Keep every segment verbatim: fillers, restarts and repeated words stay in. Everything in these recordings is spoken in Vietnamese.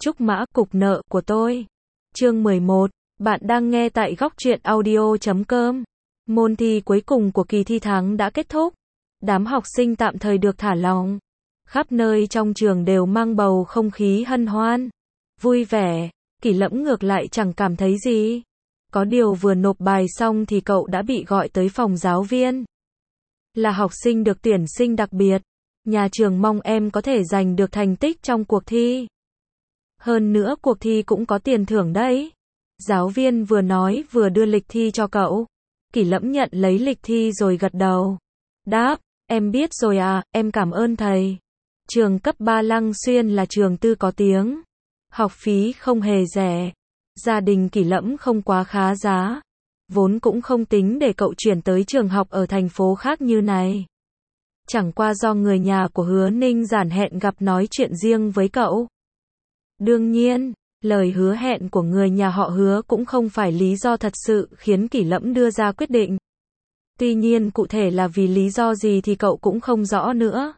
Trúc Mã, cục nợ của tôi. Chương mười một. Bạn đang nghe tại góc truyện audio chấm com. Môn thi cuối cùng của kỳ thi tháng đã kết thúc. Đám học sinh tạm thời được thả lỏng. Khắp nơi trong trường đều mang bầu không khí hân hoan, vui vẻ. Kỷ Lẫm ngược lại chẳng cảm thấy gì. Có điều vừa nộp bài xong thì cậu đã bị gọi tới phòng giáo viên. Là học sinh được tuyển sinh đặc biệt, nhà trường mong em có thể giành được thành tích trong cuộc thi. Hơn nữa cuộc thi cũng có tiền thưởng đấy. Giáo viên vừa nói vừa đưa lịch thi cho cậu. Kỷ Lẫm nhận lấy lịch thi rồi gật đầu. Đáp, em biết rồi à, em cảm ơn thầy. Trường cấp ba Lăng Xuyên là trường tư có tiếng. Học phí không hề rẻ. Gia đình Kỷ Lẫm không quá khá giá. Vốn cũng không tính để cậu chuyển tới trường học ở thành phố khác như này. Chẳng qua do người nhà của Hứa Ninh Giản hẹn gặp nói chuyện riêng với cậu. Đương nhiên, lời hứa hẹn của người nhà họ Hứa cũng không phải lý do thật sự khiến Kỷ Lẫm đưa ra quyết định. Tuy nhiên cụ thể là vì lý do gì thì cậu cũng không rõ nữa.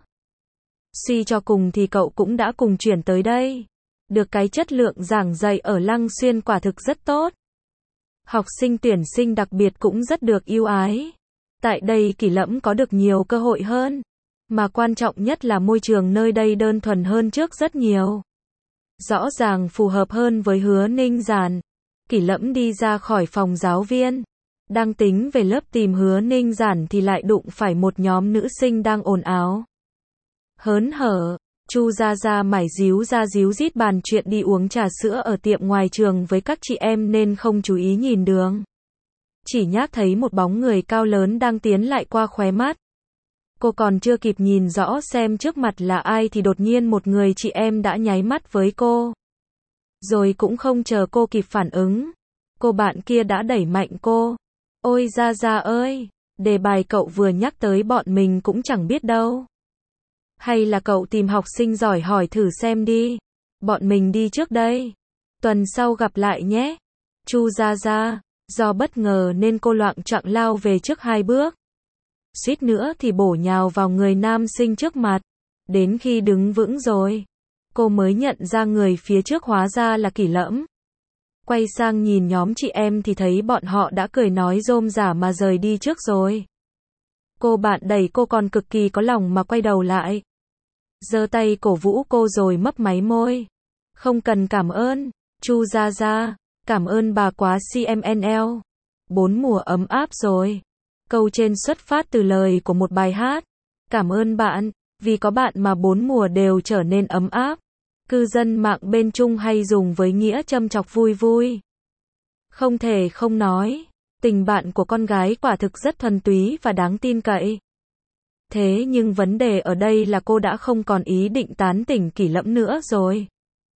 Suy cho cùng thì cậu cũng đã cùng chuyển tới đây. Được cái chất lượng giảng dạy ở Lăng Xuyên quả thực rất tốt. Học sinh tuyển sinh đặc biệt cũng rất được ưu ái. Tại đây Kỷ Lẫm có được nhiều cơ hội hơn. Mà quan trọng nhất là môi trường nơi đây đơn thuần hơn trước rất nhiều. Rõ ràng phù hợp hơn với Hứa Ninh Giản. Kỷ Lẫm đi ra khỏi phòng giáo viên. Đang tính về lớp tìm Hứa Ninh Giản thì lại đụng phải một nhóm nữ sinh đang ồn ào. Hớn hở, Chu Gia Gia mải díu ra díu dít bàn chuyện đi uống trà sữa ở tiệm ngoài trường với các chị em nên không chú ý nhìn đường. Chỉ nhác thấy một bóng người cao lớn đang tiến lại qua khóe mắt. Cô còn chưa kịp nhìn rõ xem trước mặt là ai thì đột nhiên một người chị em đã nháy mắt với cô. Rồi cũng không chờ cô kịp phản ứng. Cô bạn kia đã đẩy mạnh cô. Ôi Gia Gia ơi, đề bài cậu vừa nhắc tới bọn mình cũng chẳng biết đâu. Hay là cậu tìm học sinh giỏi hỏi thử xem đi. Bọn mình đi trước đây. Tuần sau gặp lại nhé. Chu Gia Gia, do bất ngờ nên cô loạng choạng lao về trước hai bước. Suýt nữa thì bổ nhào vào người nam sinh trước mặt. Đến khi đứng vững rồi, cô mới nhận ra người phía trước hóa ra là Kỷ Lẫm. Quay sang nhìn nhóm chị em thì thấy bọn họ đã cười nói rôm rả mà rời đi trước rồi. Cô bạn đẩy cô còn cực kỳ có lòng mà quay đầu lại. Giơ tay cổ vũ cô rồi mấp máy môi. Không cần cảm ơn, Chu Gia Gia, cảm ơn bà quá xê em en lờ. Bốn mùa ấm áp rồi. Câu trên xuất phát từ lời của một bài hát. Cảm ơn bạn, vì có bạn mà bốn mùa đều trở nên ấm áp. Cư dân mạng bên Trung hay dùng với nghĩa châm chọc vui vui. Không thể không nói, tình bạn của con gái quả thực rất thuần túy và đáng tin cậy. Thế nhưng vấn đề ở đây là cô đã không còn ý định tán tỉnh Kỷ Lẫm nữa rồi.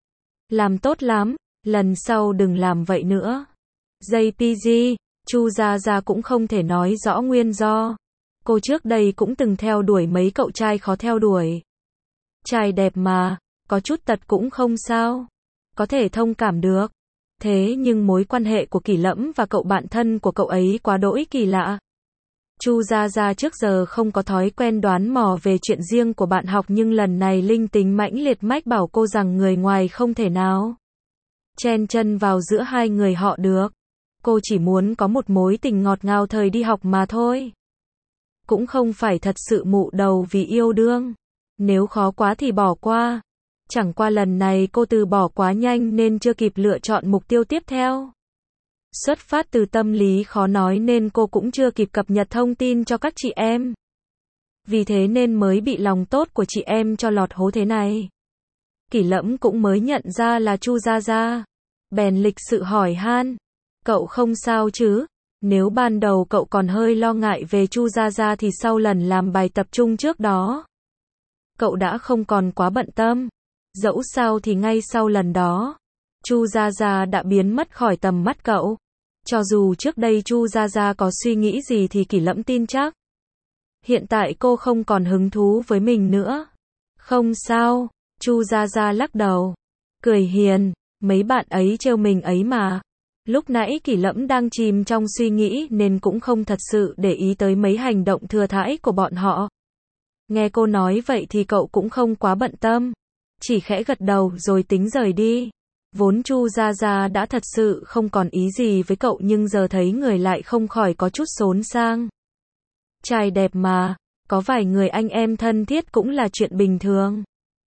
Làm tốt lắm, lần sau đừng làm vậy nữa. gi pê giê, Chu Gia Gia cũng không thể nói rõ nguyên do. Cô trước đây cũng từng theo đuổi mấy cậu trai khó theo đuổi. Trai đẹp mà, có chút tật cũng không sao. Có thể thông cảm được. Thế nhưng mối quan hệ của Kỷ Lẫm và cậu bạn thân của cậu ấy quá đỗi kỳ lạ. Chu Gia Gia trước giờ không có thói quen đoán mò về chuyện riêng của bạn học nhưng lần này linh tính mãnh liệt mách bảo cô rằng người ngoài không thể nào chen chân vào giữa hai người họ được. Cô chỉ muốn có một mối tình ngọt ngào thời đi học mà thôi. Cũng không phải thật sự mụ đầu vì yêu đương. Nếu khó quá thì bỏ qua. Chẳng qua lần này cô từ bỏ quá nhanh nên chưa kịp lựa chọn mục tiêu tiếp theo. Xuất phát từ tâm lý khó nói nên cô cũng chưa kịp cập nhật thông tin cho các chị em. Vì thế nên mới bị lòng tốt của chị em cho lọt hố thế này. Kỷ Lẫm cũng mới nhận ra là Chu Gia Gia. Bèn lịch sự hỏi han. Cậu không sao chứ? Nếu ban đầu cậu còn hơi lo ngại về Chu Gia Gia thì sau lần làm bài tập trung trước đó, cậu đã không còn quá bận tâm. Dẫu sao thì ngay sau lần đó, Chu Gia Gia đã biến mất khỏi tầm mắt cậu. Cho dù trước đây Chu Gia Gia có suy nghĩ gì thì Kỷ Lẫm tin chắc. Hiện tại cô không còn hứng thú với mình nữa. Không sao, Chu Gia Gia lắc đầu. Cười hiền, mấy bạn ấy trêu mình ấy mà. Lúc nãy Kỷ Lẫm đang chìm trong suy nghĩ nên cũng không thật sự để ý tới mấy hành động thừa thãi của bọn họ. Nghe cô nói vậy thì cậu cũng không quá bận tâm. Chỉ khẽ gật đầu rồi tính rời đi. Vốn Chu Gia Gia đã thật sự không còn ý gì với cậu nhưng giờ thấy người lại không khỏi có chút xốn sang. Trai đẹp mà, có vài người anh em thân thiết cũng là chuyện bình thường.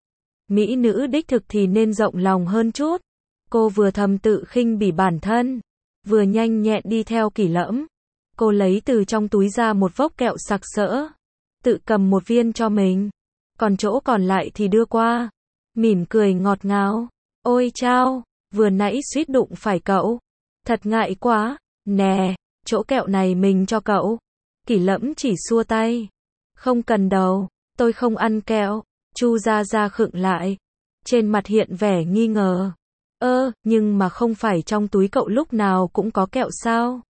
Mỹ nữ đích thực thì nên rộng lòng hơn chút. Cô vừa thầm tự khinh bỉ bản thân, vừa nhanh nhẹn đi theo Kỷ Lẫm. Cô lấy từ trong túi ra một vốc kẹo sặc sỡ, tự cầm một viên cho mình, còn chỗ còn lại thì đưa qua, mỉm cười ngọt ngào. Ôi chao, vừa nãy suýt đụng phải cậu. Thật ngại quá, nè, chỗ kẹo này mình cho cậu. Kỷ Lẫm chỉ xua tay. Không cần đâu, tôi không ăn kẹo. Chu Gia Gia khựng lại, trên mặt hiện vẻ nghi ngờ. Ơ, nhưng mà không phải trong túi cậu lúc nào cũng có kẹo sao?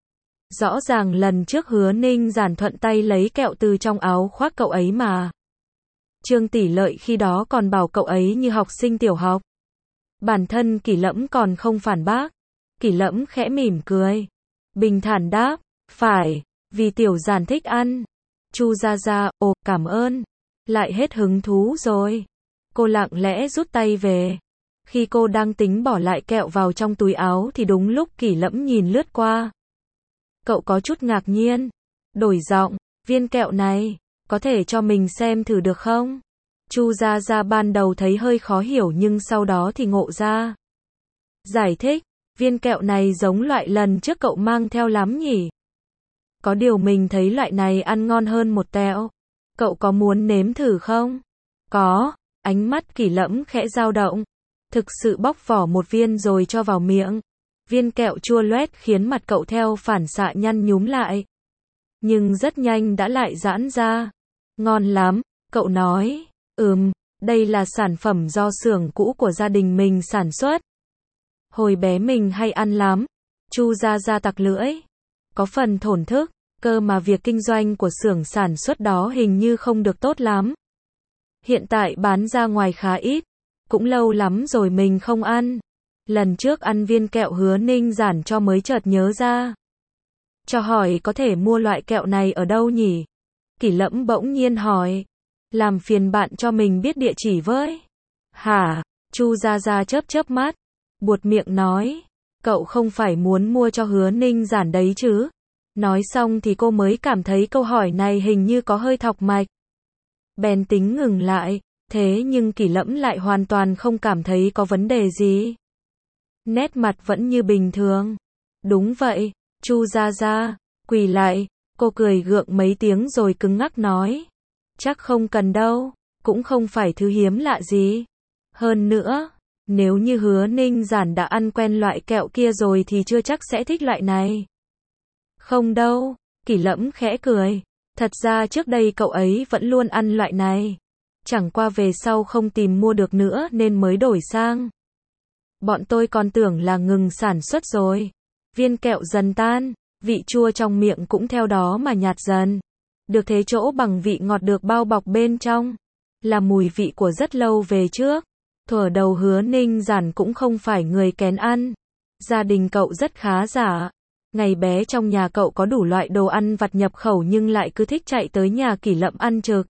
Rõ ràng lần trước Hứa Ninh Giản thuận tay lấy kẹo từ trong áo khoác cậu ấy mà. Trương Tỷ Lợi khi đó còn bảo cậu ấy như học sinh tiểu học. Bản thân Kỷ Lẫm còn không phản bác. Kỷ Lẫm khẽ mỉm cười, bình thản đáp, phải, vì Tiểu Giản thích ăn. Chu Gia Gia, ồ, cảm ơn. Lại hết hứng thú rồi. Cô lặng lẽ rút tay về. Khi cô đang tính bỏ lại kẹo vào trong túi áo thì đúng lúc Kỷ Lẫm nhìn lướt qua. Cậu có chút ngạc nhiên, đổi giọng, viên kẹo này, có thể cho mình xem thử được không? Chu Gia Gia ban đầu thấy hơi khó hiểu nhưng sau đó thì ngộ ra. Giải thích, viên kẹo này giống loại lần trước cậu mang theo lắm nhỉ? Có điều mình thấy loại này ăn ngon hơn một tẹo. Cậu có muốn nếm thử không? Có, ánh mắt Kỷ Lẫm khẽ dao động. Thực sự bóc vỏ một viên rồi cho vào miệng. Viên kẹo chua loét khiến mặt cậu theo phản xạ nhăn nhúm lại. Nhưng rất nhanh đã lại giãn ra. Ngon lắm, cậu nói. Ừm, đây là sản phẩm do xưởng cũ của gia đình mình sản xuất. Hồi bé mình hay ăn lắm. Chu Gia Gia tặc lưỡi. Có phần thổn thức, cơ mà việc kinh doanh của xưởng sản xuất đó hình như không được tốt lắm. Hiện tại bán ra ngoài khá ít. Cũng lâu lắm rồi mình không ăn. Lần trước ăn viên kẹo Hứa Ninh Giản cho mới chợt nhớ ra. Cho hỏi có thể mua loại kẹo này ở đâu nhỉ? Kỷ Lẫm bỗng nhiên hỏi. Làm phiền bạn cho mình biết địa chỉ với. Hả? Chu Gia Gia chớp chớp mắt. Buột miệng nói. Cậu không phải muốn mua cho Hứa Ninh Giản đấy chứ? Nói xong thì cô mới cảm thấy câu hỏi này hình như có hơi thọc mạch. Bèn tính ngừng lại. Thế nhưng Kỷ Lẫm lại hoàn toàn không cảm thấy có vấn đề gì. Nét mặt vẫn như bình thường. Đúng vậy, Chu Gia Gia, quỳ lại, cô cười gượng mấy tiếng rồi cứng ngắc nói. Chắc không cần đâu, cũng không phải thứ hiếm lạ gì. Hơn nữa, nếu như Hứa Ninh Giản đã ăn quen loại kẹo kia rồi thì chưa chắc sẽ thích loại này. Không đâu, Kỷ Lẫm khẽ cười. Thật ra trước đây cậu ấy vẫn luôn ăn loại này. Chẳng qua về sau không tìm mua được nữa nên mới đổi sang. Bọn tôi còn tưởng là ngừng sản xuất rồi. Viên kẹo dần tan, vị chua trong miệng cũng theo đó mà nhạt dần. Được thế chỗ bằng vị ngọt được bao bọc bên trong. Là mùi vị của rất lâu về trước. Thuở đầu Hứa Ninh Giản cũng không phải người kén ăn. Gia đình cậu rất khá giả. Ngày bé trong nhà cậu có đủ loại đồ ăn vặt nhập khẩu nhưng lại cứ thích chạy tới nhà Kỷ Lẫm ăn trực.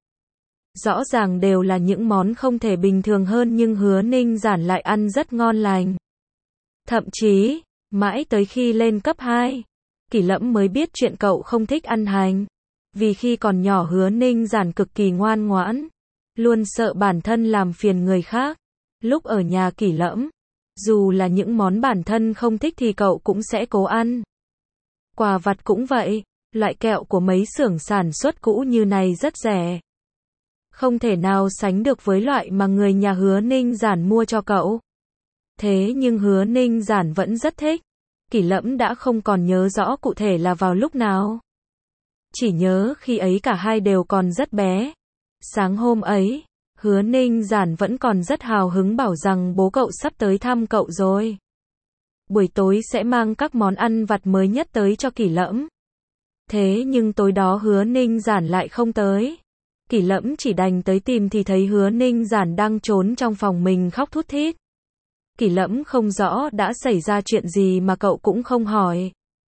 Rõ ràng đều là những món không thể bình thường hơn nhưng Hứa Ninh Giản lại ăn rất ngon lành. Thậm chí, mãi tới khi lên cấp hai, Kỷ Lẫm mới biết chuyện cậu không thích ăn hành. Vì khi còn nhỏ Hứa Ninh Giản cực kỳ ngoan ngoãn, luôn sợ bản thân làm phiền người khác. Lúc ở nhà Kỷ Lẫm, dù là những món bản thân không thích thì cậu cũng sẽ cố ăn. Quà vặt cũng vậy, loại kẹo của mấy xưởng sản xuất cũ như này rất rẻ. Không thể nào sánh được với loại mà người nhà Hứa Ninh Giản mua cho cậu. Thế nhưng Hứa Ninh Giản vẫn rất thích. Kỷ Lẫm đã không còn nhớ rõ cụ thể là vào lúc nào. Chỉ nhớ khi ấy cả hai đều còn rất bé. Sáng hôm ấy, Hứa Ninh Giản vẫn còn rất hào hứng bảo rằng bố cậu sắp tới thăm cậu rồi. Buổi tối sẽ mang các món ăn vặt mới nhất tới cho Kỷ Lẫm. Thế nhưng tối đó Hứa Ninh Giản lại không tới. Kỷ Lẫm chỉ đành tới tìm thì thấy Hứa Ninh Giản đang trốn trong phòng mình khóc thút thít. Kỷ Lẫm không rõ đã xảy ra chuyện gì mà cậu cũng không hỏi.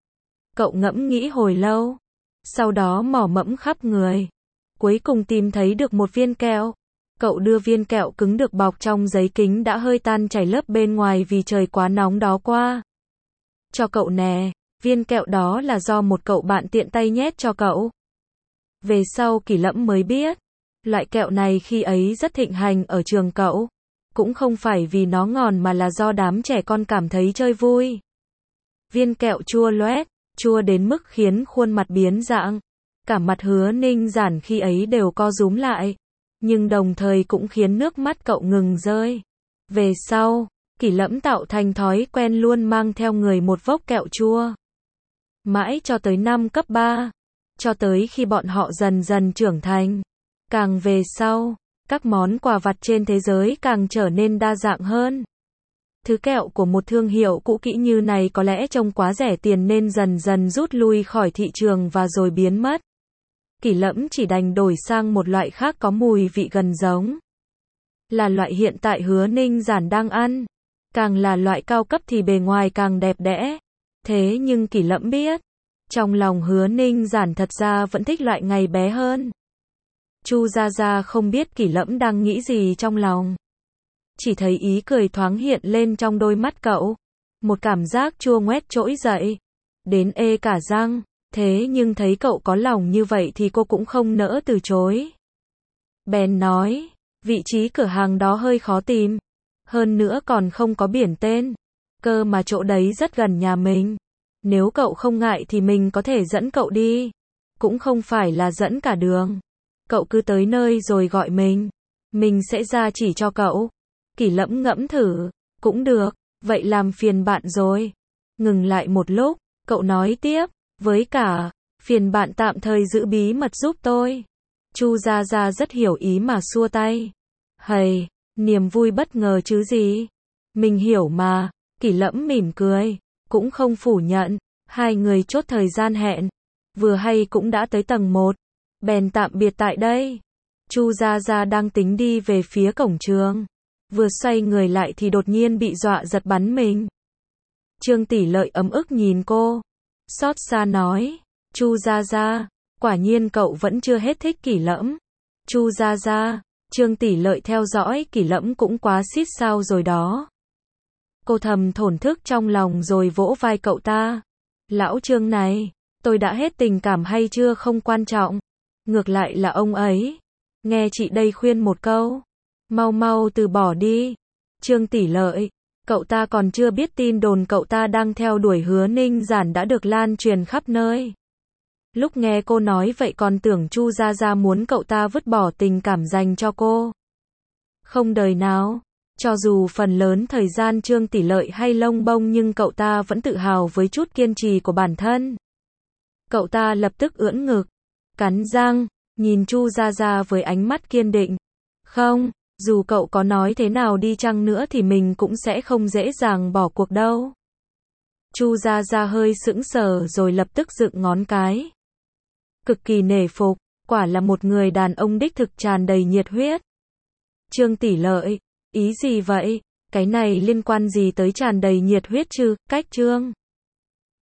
Cậu ngẫm nghĩ hồi lâu, sau đó mò mẫm khắp người, cuối cùng tìm thấy được một viên kẹo. Cậu đưa viên kẹo cứng được bọc trong giấy kính đã hơi tan chảy lớp bên ngoài vì trời quá nóng đó qua. Cho cậu nè, viên kẹo đó là do một cậu bạn tiện tay nhét cho cậu. Về sau Kỷ Lẫm mới biết, loại kẹo này khi ấy rất thịnh hành ở trường cậu. Cũng không phải vì nó ngon mà là do đám trẻ con cảm thấy chơi vui. Viên kẹo chua loét, chua đến mức khiến khuôn mặt biến dạng. Cả mặt Hứa Ninh Giản khi ấy đều co rúm lại. Nhưng đồng thời cũng khiến nước mắt cậu ngừng rơi. Về sau, Kỷ Lẫm tạo thành thói quen luôn mang theo người một vốc kẹo chua. Mãi cho tới năm cấp ba. Cho tới khi bọn họ dần dần trưởng thành. Càng về sau, các món quà vặt trên thế giới càng trở nên đa dạng hơn. Thứ kẹo của một thương hiệu cũ kỹ như này có lẽ trông quá rẻ tiền nên dần dần rút lui khỏi thị trường và rồi biến mất. Kỷ Lẫm chỉ đành đổi sang một loại khác có mùi vị gần giống. Là loại hiện tại Hứa Ninh Giản đang ăn. Càng là loại cao cấp thì bề ngoài càng đẹp đẽ. Thế nhưng Kỷ Lẫm biết, trong lòng Hứa Ninh Giản thật ra vẫn thích loại ngày bé hơn. Chu Gia Gia không biết Kỷ Lẫm đang nghĩ gì trong lòng. Chỉ thấy ý cười thoáng hiện lên trong đôi mắt cậu. Một cảm giác chua ngoét trỗi dậy. Đến ê cả răng. Thế nhưng thấy cậu có lòng như vậy thì cô cũng không nỡ từ chối. Bèn nói, vị trí cửa hàng đó hơi khó tìm. Hơn nữa còn không có biển tên. Cơ mà chỗ đấy rất gần nhà mình. Nếu cậu không ngại thì mình có thể dẫn cậu đi. Cũng không phải là dẫn cả đường. Cậu cứ tới nơi rồi gọi mình. Mình sẽ ra chỉ cho cậu. Kỷ Lẫm ngẫm thử. Cũng được, vậy làm phiền bạn rồi. Ngừng lại một lúc, cậu nói tiếp. Với cả, phiền bạn tạm thời giữ bí mật giúp tôi. Chu Gia Gia rất hiểu ý mà xua tay. Hầy, niềm vui bất ngờ chứ gì. Mình hiểu mà. Kỷ Lẫm mỉm cười. Cũng không phủ nhận. Hai người chốt thời gian hẹn. Vừa hay cũng đã tới tầng một. Bèn tạm biệt tại đây. Chu Gia Gia đang tính đi về phía cổng trường. Vừa xoay người lại thì đột nhiên bị dọa giật bắn mình. Trương Tỷ Lợi ấm ức nhìn cô. Xót xa nói. Chu Gia Gia, quả nhiên cậu vẫn chưa hết thích Kỷ Lẫm. Chu Gia Gia, Trương Tỷ Lợi theo dõi Kỷ Lẫm cũng quá xít sao rồi đó. Cô thầm thổn thức trong lòng rồi vỗ vai cậu ta. Lão Trương này, tôi đã hết tình cảm hay chưa không quan trọng. Ngược lại là ông ấy. Nghe chị đây khuyên một câu. Mau mau từ bỏ đi. Trương Tỷ Lợi, cậu ta còn chưa biết tin đồn cậu ta đang theo đuổi Hứa Ninh Giản đã được lan truyền khắp nơi. Lúc nghe cô nói vậy còn tưởng Chu Gia Gia muốn cậu ta vứt bỏ tình cảm dành cho cô. Không đời nào. Cho dù phần lớn thời gian Trương Tỷ Lợi hay lông bông nhưng cậu ta vẫn tự hào với chút kiên trì của bản thân. Cậu ta lập tức ưỡn ngực, cắn răng, nhìn Chu Gia Gia với ánh mắt kiên định. Không, dù cậu có nói thế nào đi chăng nữa thì mình cũng sẽ không dễ dàng bỏ cuộc đâu. Chu Gia Gia hơi sững sờ rồi lập tức dựng ngón cái. Cực kỳ nể phục, quả là một người đàn ông đích thực tràn đầy nhiệt huyết. Trương Tỷ Lợi, ý gì vậy? Cái này liên quan gì tới tràn đầy nhiệt huyết chứ? Cách Trương